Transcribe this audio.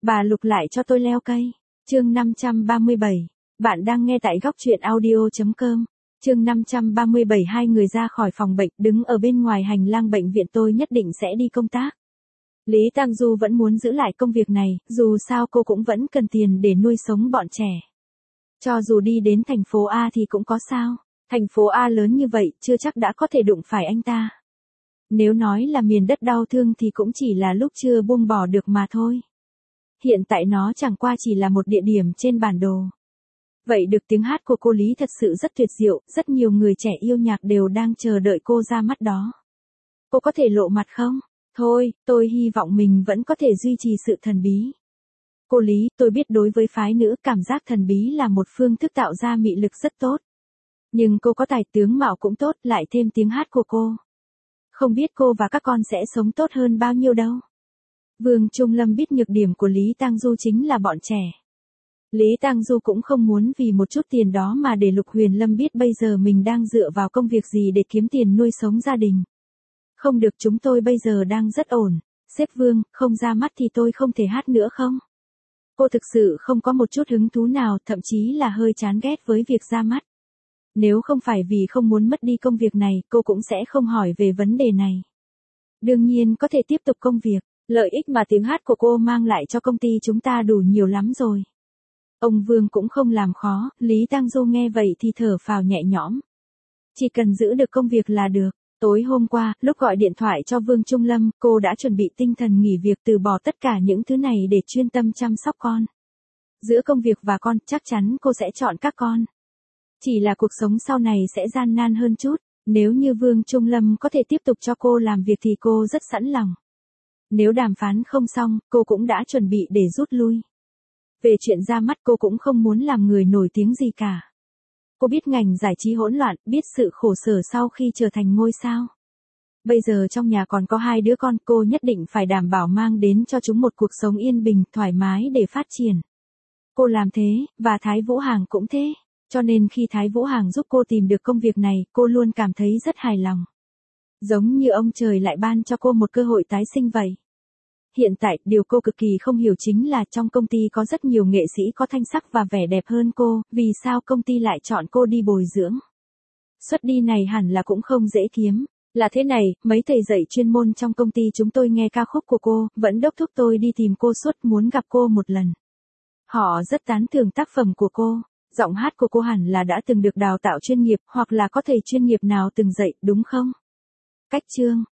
Bà Lục lại cho tôi leo cây. Chương 537. Bạn đang nghe tại góc truyện audio.com. Chương 537. Hai người ra khỏi phòng bệnh, đứng ở bên ngoài hành lang bệnh viện. Tôi nhất định sẽ đi công tác. Lý Tang Du vẫn muốn giữ lại công việc này, dù sao cô cũng vẫn cần tiền để nuôi sống bọn trẻ. Cho dù đi đến thành phố A thì cũng có sao. Thành phố A lớn như vậy, chưa chắc đã có thể đụng phải anh ta. Nếu nói là miền đất đau thương thì cũng chỉ là lúc chưa buông bỏ được mà thôi. Hiện tại nó chẳng qua chỉ là một địa điểm trên bản đồ. Vậy được, tiếng hát của cô Lý thật sự rất tuyệt diệu, rất nhiều người trẻ yêu nhạc đều đang chờ đợi cô ra mắt đó. Cô có thể lộ mặt không? Thôi, tôi hy vọng mình vẫn có thể duy trì sự thần bí. Cô Lý, tôi biết đối với phái nữ cảm giác thần bí là một phương thức tạo ra mị lực rất tốt. Nhưng cô có tài tướng mạo cũng tốt, lại thêm tiếng hát của cô. Không biết cô và các con sẽ sống tốt hơn bao nhiêu đâu. Vương Trung Lâm biết nhược điểm của Lý Tang Du chính là bọn trẻ. Lý Tang Du cũng không muốn vì một chút tiền đó mà để Lục Huyền Lâm biết bây giờ mình đang dựa vào công việc gì để kiếm tiền nuôi sống gia đình. Không được, chúng tôi bây giờ đang rất ổn. Sếp Vương, không ra mắt thì tôi không thể hát nữa không? Cô thực sự không có một chút hứng thú nào, thậm chí là hơi chán ghét với việc ra mắt. Nếu không phải vì không muốn mất đi công việc này, cô cũng sẽ không hỏi về vấn đề này. Đương nhiên có thể tiếp tục công việc, lợi ích mà tiếng hát của cô mang lại cho công ty chúng ta đủ nhiều lắm rồi. Ông Vương cũng không làm khó, Lý Tang Du nghe vậy thì thở phào nhẹ nhõm. Chỉ cần giữ được công việc là được. Tối hôm qua, lúc gọi điện thoại cho Vương Trung Lâm, cô đã chuẩn bị tinh thần nghỉ việc, từ bỏ tất cả những thứ này để chuyên tâm chăm sóc con. Giữa công việc và con, chắc chắn cô sẽ chọn các con. Chỉ là cuộc sống sau này sẽ gian nan hơn chút. Nếu như Vương Trung Lâm có thể tiếp tục cho cô làm việc thì cô rất sẵn lòng. Nếu đàm phán không xong, cô cũng đã chuẩn bị để rút lui. Về chuyện ra mắt, cô cũng không muốn làm người nổi tiếng gì cả. Cô biết ngành giải trí hỗn loạn, biết sự khổ sở sau khi trở thành ngôi sao. Bây giờ trong nhà còn có 2 đứa con, cô nhất định phải đảm bảo mang đến cho chúng một cuộc sống yên bình, thoải mái để phát triển. Cô làm thế, và Thái Vũ Hàng cũng thế. Cho nên khi Thái Vũ Hàng giúp cô tìm được công việc này, cô luôn cảm thấy rất hài lòng. Giống như ông trời lại ban cho cô một cơ hội tái sinh vậy. Hiện tại, điều cô cực kỳ không hiểu chính là trong công ty có rất nhiều nghệ sĩ có thanh sắc và vẻ đẹp hơn cô, vì sao công ty lại chọn cô đi bồi dưỡng? Suất đi này hẳn là cũng không dễ kiếm. Là thế này, mấy thầy dạy chuyên môn trong công ty chúng tôi nghe ca khúc của cô, vẫn đốc thúc tôi đi tìm cô suốt, muốn gặp cô một lần. Họ rất tán thưởng tác phẩm của cô. Giọng hát của cô hẳn là đã từng được đào tạo chuyên nghiệp, hoặc là có thầy chuyên nghiệp nào từng dạy, đúng không? Cách chương.